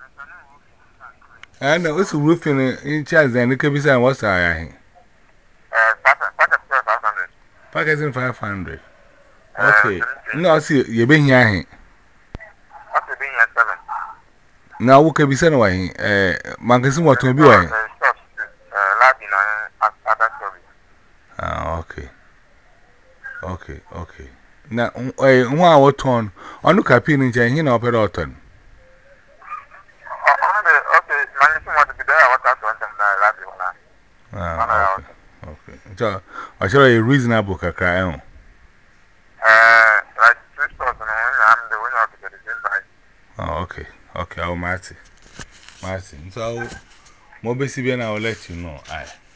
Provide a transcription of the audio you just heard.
I know it's roofing in charge, and it can be saying what's I package in 500. Okay. No, see, you've been here. Now, what can be said away? Magazine what to be away. Ah, okay. Okay, okay. Now, 1 hour ton on the capin in Jane, operator. Ah, okay. Okay. So, I shall a reasonable cry on. Like 2 stores, and I'm the winner of the same price. Oh, okay. Okay, I'll Marty. So, Mobile CBN, I will let you know. Aye.